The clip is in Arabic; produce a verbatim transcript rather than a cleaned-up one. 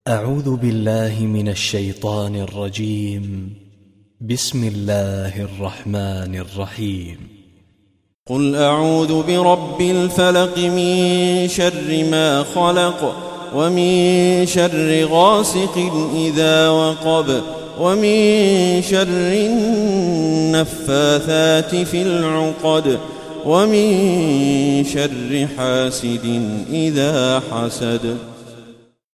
أعوذ بالله من الشيطان الرجيم. بسم الله الرحمن الرحيم. قل أعوذ برب الفلق من شر ما خلق ومن شر غاسق إذا وقب ومن شر النفاثات في العقد ومن شر حاسد إذا حسد.